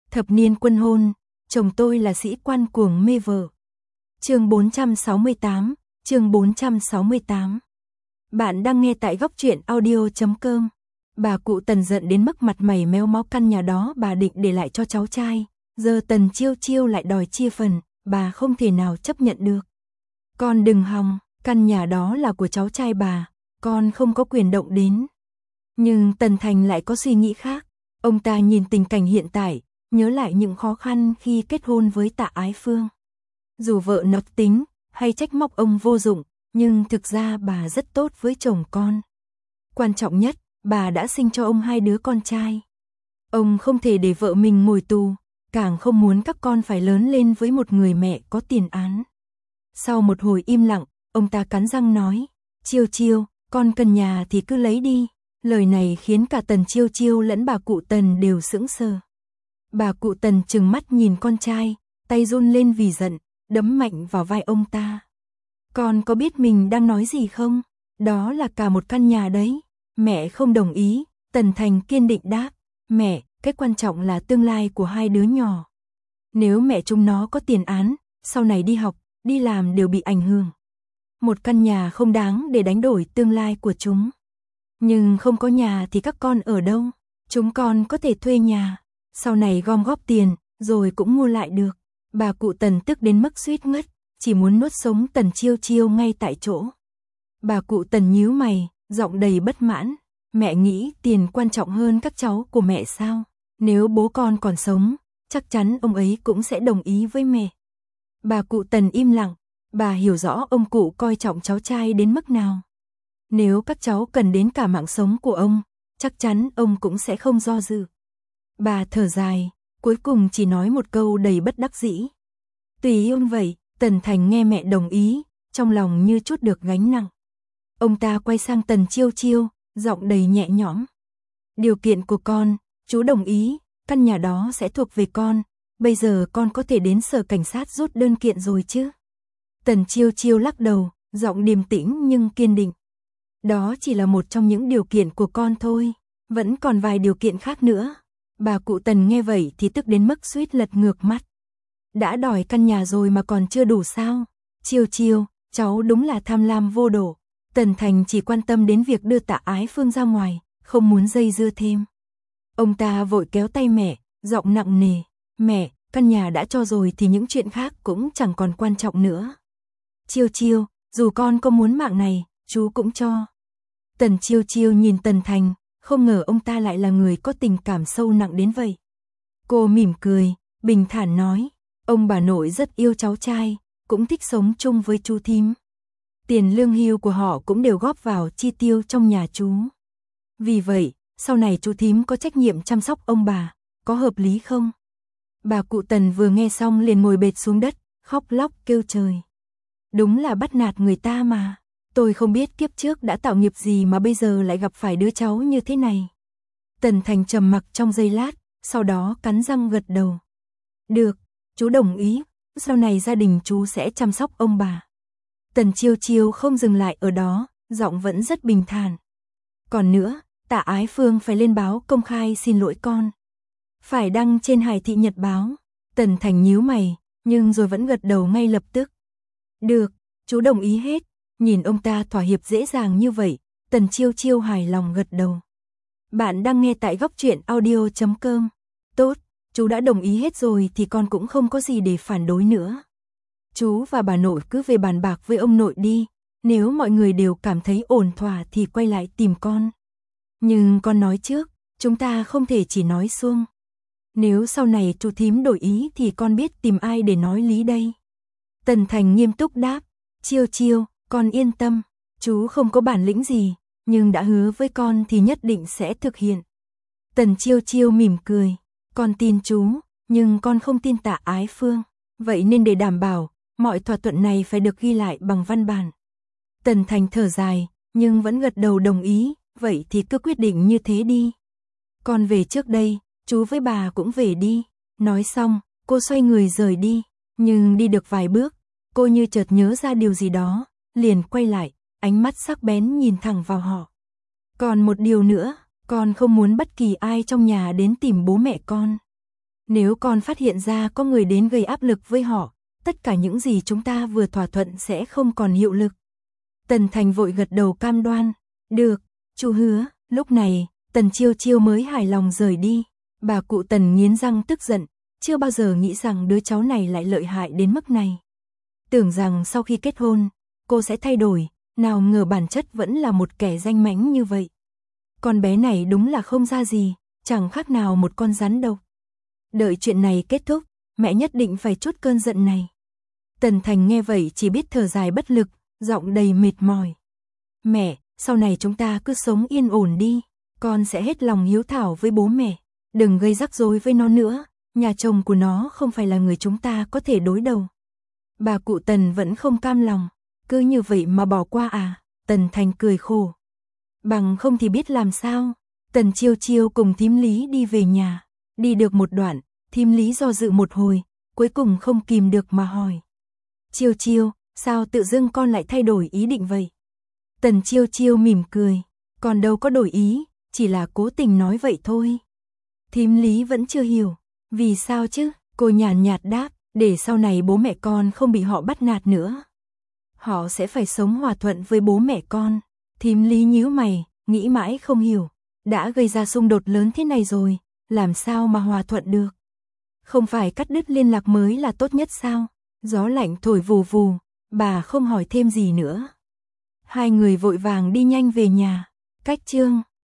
Thập niên quân hôn, chồng tôi là sĩ quan cuồng mê vợ. Chương 468, chương 468. Bạn đang nghe tại góc truyện audio.com. Bà cụ Tần giận đến mức mặt mày méo mó, căn nhà đó bà định để lại cho cháu trai, giờ Tần Chiêu Chiêu lại đòi chia phần, bà không thể nào chấp nhận được. Con đừng hòng, căn nhà đó là của cháu trai bà, con không có quyền động đến. Nhưng Tần Thành lại có suy nghĩ khác, ông ta nhìn tình cảnh hiện tại, nhớ lại những khó khăn khi kết hôn với Tạ Ái Phương. Dù vợ nọc tính, hay trách móc ông vô dụng, nhưng thực ra bà rất tốt với chồng con. Quan trọng nhất, bà đã sinh cho ông 2 đứa con trai. Ông không thể để vợ mình ngồi tù, càng không muốn các con phải lớn lên với một người mẹ có tiền án. Sau một hồi im lặng, ông ta cắn răng nói, Chiêu Chiêu, con cần nhà thì cứ lấy đi. Lời này khiến cả Tần Chiêu Chiêu lẫn bà cụ Tần đều sững sờ. Bà cụ Tần trừng mắt nhìn con trai, tay run lên vì giận, đấm mạnh vào vai ông ta. Con có biết mình đang nói gì không? Đó là cả một căn nhà đấy. Mẹ không đồng ý, Tần Thành kiên định đáp. Mẹ, cái quan trọng là tương lai của 2 đứa nhỏ. Nếu mẹ chúng nó có tiền án, sau này đi học, đi làm đều bị ảnh hưởng. Một căn nhà không đáng để đánh đổi tương lai của chúng. Nhưng không có nhà thì các con ở đâu? Chúng con có thể thuê nhà, sau này gom góp tiền, rồi cũng mua lại được. Bà cụ Tần tức đến mức suýt ngất, chỉ muốn nuốt sống Tần Chiêu Chiêu ngay tại chỗ. Bà cụ Tần nhíu mày, giọng đầy bất mãn. Mẹ nghĩ tiền quan trọng hơn các cháu của mẹ sao? Nếu bố con còn sống, chắc chắn ông ấy cũng sẽ đồng ý với mẹ. Bà cụ Tần im lặng, bà hiểu rõ ông cụ coi trọng cháu trai đến mức nào. Nếu các cháu cần đến cả mạng sống của ông, chắc chắn ông cũng sẽ không do dự. Bà thở dài, cuối cùng chỉ nói một câu đầy bất đắc dĩ. Tùy ông vậy. Tần Thành nghe mẹ đồng ý, trong lòng như trút được gánh nặng. Ông ta quay sang Tần Chiêu Chiêu, giọng đầy nhẹ nhõm. Điều kiện của con, chú đồng ý, căn nhà đó sẽ thuộc về con. Bây giờ con có thể đến sở cảnh sát rút đơn kiện rồi chứ? Tần Chiêu Chiêu lắc đầu, giọng điềm tĩnh nhưng kiên định. Đó chỉ là một trong những điều kiện của con thôi, vẫn còn vài điều kiện khác nữa. Bà cụ Tần nghe vậy thì tức đến mức suýt lật ngược mắt. Đã đòi căn nhà rồi mà còn chưa đủ sao? Chiêu Chiêu, cháu đúng là tham lam vô độ. Tần Thành chỉ quan tâm đến việc đưa Tạ Ái Phương ra ngoài, không muốn dây dưa thêm. Ông ta vội kéo tay mẹ, giọng nặng nề. Mẹ, căn nhà đã cho rồi thì những chuyện khác cũng chẳng còn quan trọng nữa. Chiêu Chiêu, dù con có muốn mạng này, chú cũng cho. Tần Chiêu Chiêu nhìn Tần Thành, không ngờ ông ta lại là người có tình cảm sâu nặng đến vậy. Cô mỉm cười, bình thản nói. Ông bà nội rất yêu cháu trai, cũng thích sống chung với chú thím. Tiền lương hưu của họ cũng đều góp vào chi tiêu trong nhà chú. Vì vậy, sau này chú thím có trách nhiệm chăm sóc ông bà, có hợp lý không? Bà cụ Tần vừa nghe xong liền ngồi bệt xuống đất, khóc lóc kêu trời. Đúng là bắt nạt người ta mà. Tôi không biết kiếp trước đã tạo nghiệp gì mà bây giờ lại gặp phải đứa cháu như thế này. Tần Thành trầm mặc trong giây lát, sau đó cắn răng gật đầu. Được. Chú đồng ý, sau này gia đình chú sẽ chăm sóc ông bà. Tần Chiêu Chiêu không dừng lại ở đó, giọng vẫn rất bình thản. Còn nữa, Tạ Ái Phương phải lên báo công khai xin lỗi con. Phải đăng trên Hải Thị Nhật Báo. Tần Thành nhíu mày, nhưng rồi vẫn gật đầu ngay lập tức. Được, chú đồng ý hết. Nhìn ông ta thỏa hiệp dễ dàng như vậy, Tần Chiêu Chiêu hài lòng gật đầu. Bạn đang nghe tại góc truyện audio.com. Tốt. Chú đã đồng ý hết rồi thì con cũng không có gì để phản đối nữa. Chú và bà nội cứ về bàn bạc với ông nội đi, nếu mọi người đều cảm thấy ổn thỏa thì quay lại tìm con. Nhưng con nói trước, chúng ta không thể chỉ nói suông. Nếu sau này chú thím đổi ý thì con biết tìm ai để nói lý đây. Tần Thành nghiêm túc đáp, Chiêu Chiêu, con yên tâm, chú không có bản lĩnh gì, nhưng đã hứa với con thì nhất định sẽ thực hiện. Tần Chiêu Chiêu mỉm cười. Con tin chú, nhưng con không tin Tạ Ái Phương. Vậy nên để đảm bảo, mọi thỏa thuận này phải được ghi lại bằng văn bản. Tần Thành thở dài, nhưng vẫn gật đầu đồng ý. Vậy thì cứ quyết định như thế đi. Con về trước đây, chú với bà cũng về đi. Nói xong, cô xoay người rời đi. Nhưng đi được vài bước, cô như chợt nhớ ra điều gì đó, liền quay lại, ánh mắt sắc bén nhìn thẳng vào họ. Còn một điều nữa, con không muốn bất kỳ ai trong nhà đến tìm bố mẹ con. Nếu con phát hiện ra có người đến gây áp lực với họ, tất cả những gì chúng ta vừa thỏa thuận sẽ không còn hiệu lực. Tần Thành vội gật đầu cam đoan. Được, chú hứa. Lúc này, Tần Chiêu Chiêu mới hài lòng rời đi. Bà cụ Tần nghiến răng tức giận, chưa bao giờ nghĩ rằng đứa cháu này lại lợi hại đến mức này. Tưởng rằng sau khi kết hôn, cô sẽ thay đổi, nào ngờ bản chất vẫn là một kẻ danh mãnh như vậy. Con bé này đúng là không ra gì, chẳng khác nào một con rắn độc. Đợi chuyện này kết thúc, mẹ nhất định phải trút cơn giận này. Tần Thành nghe vậy chỉ biết thở dài bất lực, giọng đầy mệt mỏi. Mẹ, sau này chúng ta cứ sống yên ổn đi, con sẽ hết lòng hiếu thảo với bố mẹ. Đừng gây rắc rối với nó nữa, nhà chồng của nó không phải là người chúng ta có thể đối đầu. Bà cụ Tần vẫn không cam lòng, cứ như vậy mà bỏ qua à? Tần Thành cười khổ. Bằng không thì biết làm sao? Tần Chiêu Chiêu cùng thím Lý đi về nhà. Đi được một đoạn, thím Lý do dự một hồi, cuối cùng không kìm được mà hỏi. Chiêu Chiêu, sao tự dưng con lại thay đổi ý định vậy? Tần Chiêu Chiêu mỉm cười. Con đâu có đổi ý, chỉ là cố tình nói vậy thôi. Thím Lý vẫn chưa hiểu. Vì sao chứ? Cô nhàn nhạt đáp, để sau này bố mẹ con không bị họ bắt nạt nữa. Họ sẽ phải sống hòa thuận với bố mẹ con. Thím Lý nhíu mày, nghĩ mãi không hiểu. Đã gây ra xung đột lớn thế này rồi, làm sao mà hòa thuận được? Không phải cắt đứt liên lạc mới là tốt nhất sao? Gió lạnh thổi vù vù, bà không hỏi thêm gì nữa. Hai người vội vàng đi nhanh về nhà. Cách chương